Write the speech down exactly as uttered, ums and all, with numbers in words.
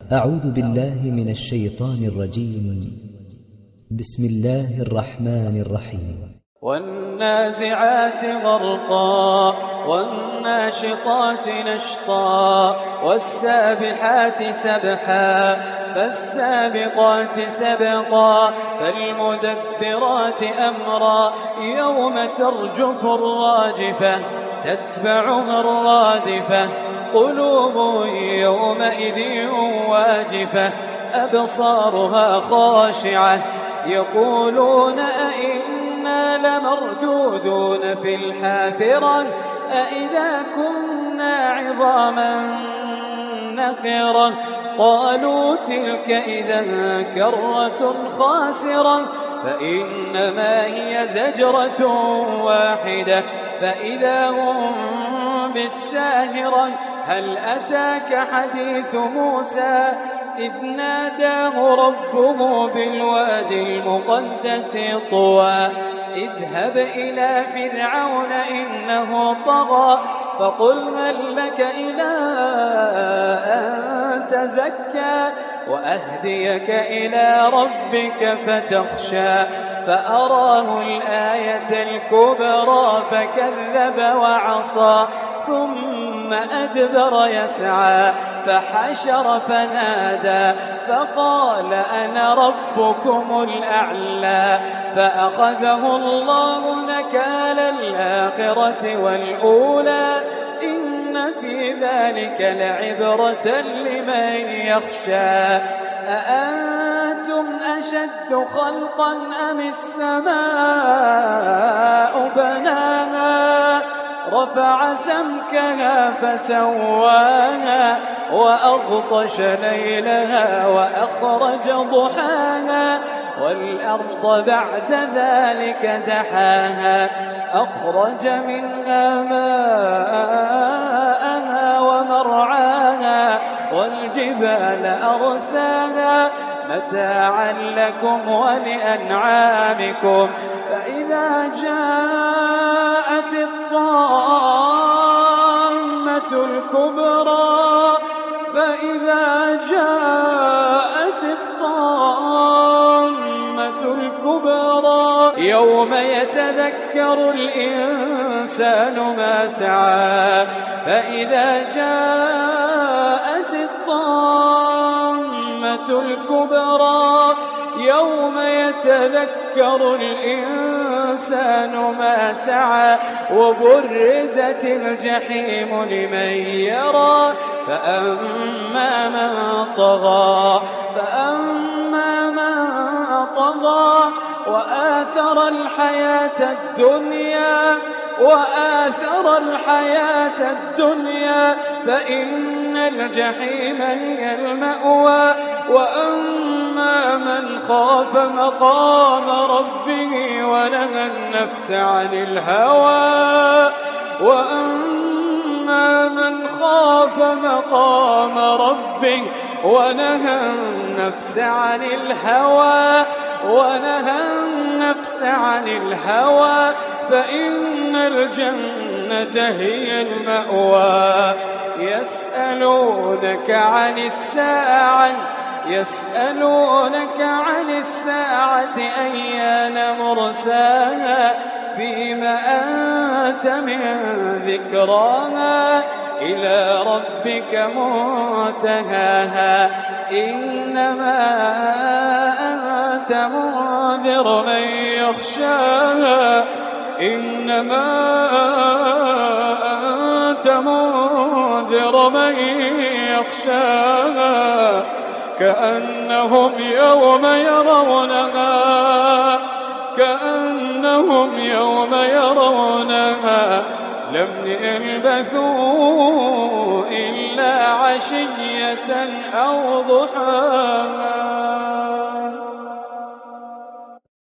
أعوذ بالله من الشيطان الرجيم. بسم الله الرحمن الرحيم. والنازعات غرقا والناشطات نشطا والسابحات سبحا فالسابقات سبقا فالمدبرات أمرا يوم ترجف الراجفة تتبعها الرادفة قلوب يومئذ واجفة أبصارها خاشعة يقولون أئنا لمردودون في الحافرة أئذا كنا عظاما نخرة قالوا تلك إذا كرة خاسرة فإنما هي زجرة واحدة فإذا هم بالساهرة هل أتاك حديث موسى إذ ناداه ربه بالوادي المقدس طوى اذهب إلى فرعون إنه طغى فقل هل لك إلى أن تزكى وأهديك إلى ربك فتخشى فأراه الآية الكبرى فكذب وعصى ثم أدبر يسعى فحشر فنادى فقال أنا ربكم الأعلى فأخذه الله نكال الآخرة والأولى إن في ذلك لعبرة لمن يخشى أأنتم أشد خلقا أم السماء بناها رفع سمكها فسواها وأغطش ليلها وأخرج ضحاها والأرض بعد ذلك دحاها أخرج منها ماءها ومرعاها والجبال أرساها متاعا لكم ولأنعامكم فإذا جاءت الطامة الكبرى فإذا جاءت الطامة الكبرى يوم يتذكر الإنسان ما سعى فإذا جاءت الطامة الكبرى يوم يتذكر الإنسان ما سعى وبرزت الجحيم لمن يرى فأما من طغى فأما من طغى وآثر الحياة الدنيا وآثر الحياة الدنيا فإن الجحيم هي المأوى وأما من خاف مقام ربه ونهى النفس عن الهوى وأما من خاف مقام ربه ونهى النفس عن الهوى ونهى النفس عن الهوى فإن الجنة هي المأوى يسألونك عن الساعة يسألونك عن الساعة أيان مرساها فيما أنت من ذكراها إلى ربك منتهاها إنما أنت منذر من يخشاها إنما أنت منذر من يخشاها كأنهم يوم يرونها كأنهم يوم يرونها لم يلبثوا إلا عشية أو ضحاها.